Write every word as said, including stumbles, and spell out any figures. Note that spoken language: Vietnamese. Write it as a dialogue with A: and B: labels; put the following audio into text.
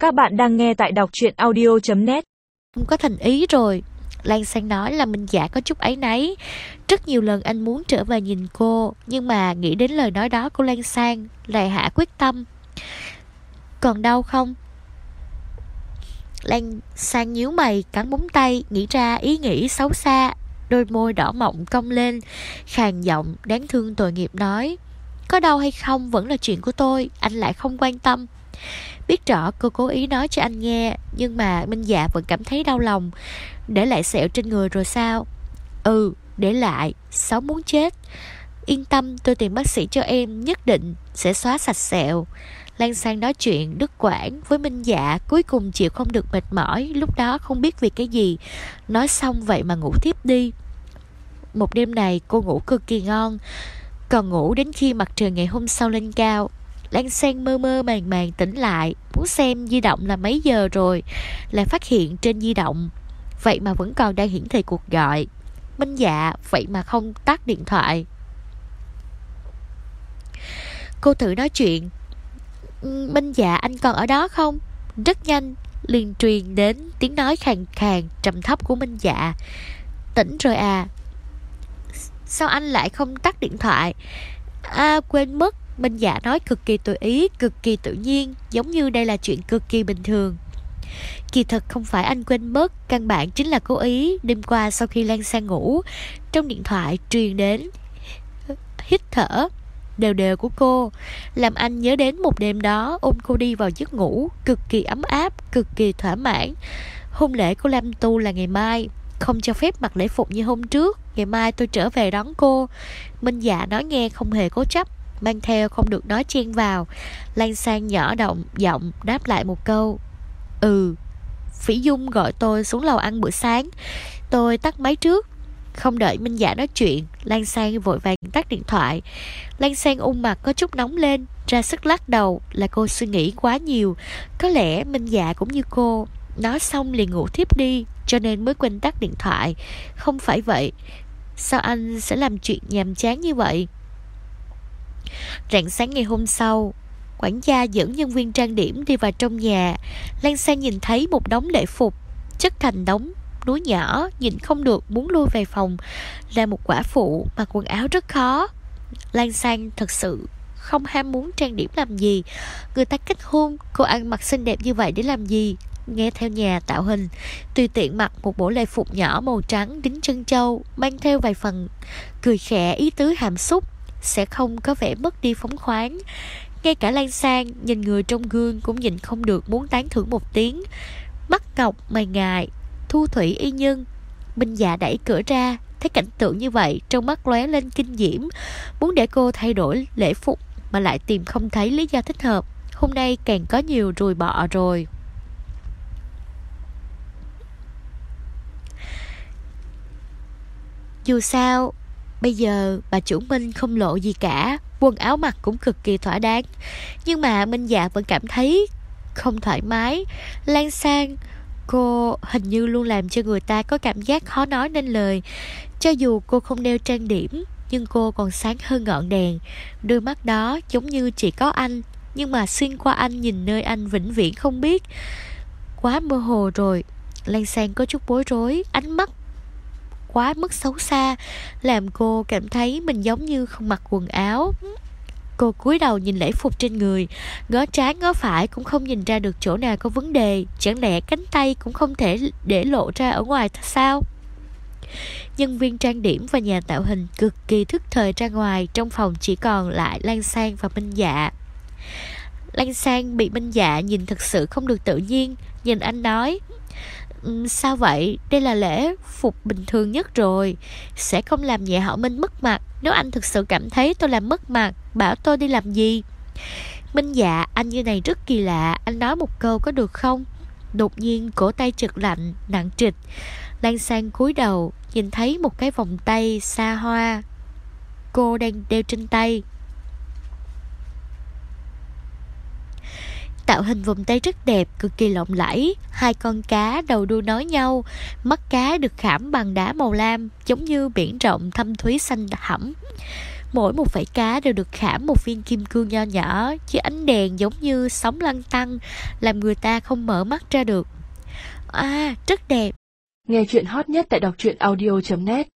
A: Các bạn đang nghe tại đọc truyện audio chấm net.
B: Không có thành ý rồi. Lan Sang nói là Minh Dạ có chút áy náy. Rất nhiều lần anh muốn trở về nhìn cô, nhưng mà nghĩ đến lời nói đó của Lan Sang lại hạ quyết tâm. Còn đau không? Lan Sang nhíu mày, cắn móng tay, nghĩ ra ý nghĩ xấu xa. Đôi môi đỏ mọng cong lên, khàn giọng đáng thương tội nghiệp nói: có đau hay không vẫn là chuyện của tôi, anh lại không quan tâm. Biết rõ cô cố ý nói cho anh nghe, nhưng mà Minh Dạ vẫn cảm thấy đau lòng. Để lại sẹo trên người rồi sao? Ừ, để lại, xấu muốn chết. Yên tâm, tôi tìm bác sĩ cho em, nhất định sẽ xóa sạch sẹo. Lan Sang nói chuyện đứt quãng với Minh Dạ, cuối cùng chịu không được mệt mỏi, lúc đó không biết vì cái gì. Nói xong vậy mà ngủ tiếp đi. Một đêm này cô ngủ cực kỳ ngon, còn ngủ đến khi mặt trời ngày hôm sau lên cao. Lan Sang mơ mơ màng màng tỉnh lại, muốn xem di động là mấy giờ rồi, lại phát hiện trên di động vậy mà vẫn còn đang hiển thị cuộc gọi. Minh Dạ vậy mà không tắt điện thoại. Cô thử nói chuyện: Minh Dạ, anh còn ở đó không? Rất nhanh liền truyền đến tiếng nói khàn khàn trầm thấp của Minh Dạ: tỉnh rồi à? Sao anh lại không tắt điện thoại? À, quên mất. Minh Dạ nói cực kỳ tùy ý, cực kỳ tự nhiên, giống như đây là chuyện cực kỳ bình thường. Kỳ thật không phải anh quên mất, căn bản chính là cố ý. Đêm qua sau khi Lan Sang ngủ, trong điện thoại truyền đến hít thở đều đều của cô, làm anh nhớ đến một đêm đó ôm cô đi vào giấc ngủ cực kỳ ấm áp, cực kỳ thỏa mãn. Hôn lễ của Lam Tu là ngày mai, không cho phép mặc lễ phục như hôm trước. Ngày mai tôi trở về đón cô. Minh Dạ nói nghe không hề cố chấp, mang theo không được nói chen vào. Lan Sang nhỏ động giọng đáp lại một câu: ừ. Phỉ Dung gọi tôi xuống lầu ăn bữa sáng, tôi tắt máy trước. Không đợi Minh Dạ nói chuyện, Lan Sang vội vàng tắt điện thoại. Lan Sang ung mặt có chút nóng lên, ra sức lắc đầu là cô suy nghĩ quá nhiều. Có lẽ Minh Dạ cũng như cô, nói xong liền ngủ thiếp đi, cho nên mới quên tắt điện thoại. Không phải vậy, sao anh sẽ làm chuyện nhàm chán như vậy? Rạng sáng ngày hôm sau, quản gia dẫn nhân viên trang điểm đi vào trong nhà. Lan Sang nhìn thấy một đống lễ phục chất thành đống núi nhỏ, nhìn không được muốn lui về phòng. Là một quả phụ mặc quần áo rất khó. Lan Sang thật sự không ham muốn trang điểm làm gì. Người ta kết hôn, cô ăn mặc xinh đẹp như vậy để làm gì? Nghe theo nhà tạo hình, tùy tiện mặc một bộ lễ phục nhỏ màu trắng đính chân châu, mang theo vài phần cười khẽ ý tứ hàm xúc, sẽ không có vẻ mất đi phóng khoáng. Ngay cả Lan Sang nhìn người trong gương cũng nhìn không được muốn tán thưởng một tiếng. Mắt ngọc mày ngài, thu thủy y nhân. Minh Dạ đẩy cửa ra, thấy cảnh tượng như vậy, trong mắt lóe lên kinh diễm, muốn để cô thay đổi lễ phục mà lại tìm không thấy lý do thích hợp. Hôm nay càng có nhiều ruồi bọ rồi. Dù sao bây giờ bà chủ Minh không lộ gì cả, quần áo mặc cũng cực kỳ thỏa đáng, nhưng mà Minh Dạ vẫn cảm thấy không thoải mái. Lan Sang, cô hình như luôn làm cho người ta có cảm giác khó nói nên lời. Cho dù cô không đeo trang điểm, nhưng cô còn sáng hơn ngọn đèn. Đôi mắt đó giống như chỉ có anh, nhưng mà xuyên qua anh nhìn nơi anh vĩnh viễn không biết. Quá mơ hồ rồi. Lan Sang có chút bối rối, ánh mắt quá mức xấu xa, làm cô cảm thấy mình giống như không mặc quần áo. Cô cúi đầu nhìn lễ phục trên người, ngó trái ngó phải cũng không nhìn ra được chỗ nào có vấn đề. Chẳng lẽ cánh tay cũng không thể để lộ ra ở ngoài sao? Nhân viên trang điểm và nhà tạo hình cực kỳ thức thời ra ngoài. Trong phòng chỉ còn lại Lan Sang và Minh Dạ. Lan Sang bị Minh Dạ nhìn thật sự không được tự nhiên, nhìn anh nói: sao vậy? Đây là lễ phục bình thường nhất rồi, sẽ không làm nhà họ Minh mất mặt. Nếu anh thực sự cảm thấy tôi làm mất mặt, bảo tôi đi làm gì? Minh Dạ, anh như này rất kỳ lạ, anh nói một câu có được không? Đột nhiên cổ tay chợt lạnh, nặng trịch. Lan Sang cúi đầu, nhìn thấy một cái vòng tay xa hoa cô đang đeo trên tay. Tạo hình vòng tay rất đẹp, cực kỳ lộng lẫy. Hai con cá đầu đuôi nối nhau, mắt cá được khảm bằng đá màu lam, giống như biển rộng thâm thúy xanh thẳm. Mỗi một vảy cá đều được khảm một viên kim cương nho nhỏ, chứ ánh đèn giống như sóng lăn tăn, làm người ta không mở mắt ra được. À, rất đẹp.
A: Nghe chuyện hot nhất tại đọc truyện audio chấm net.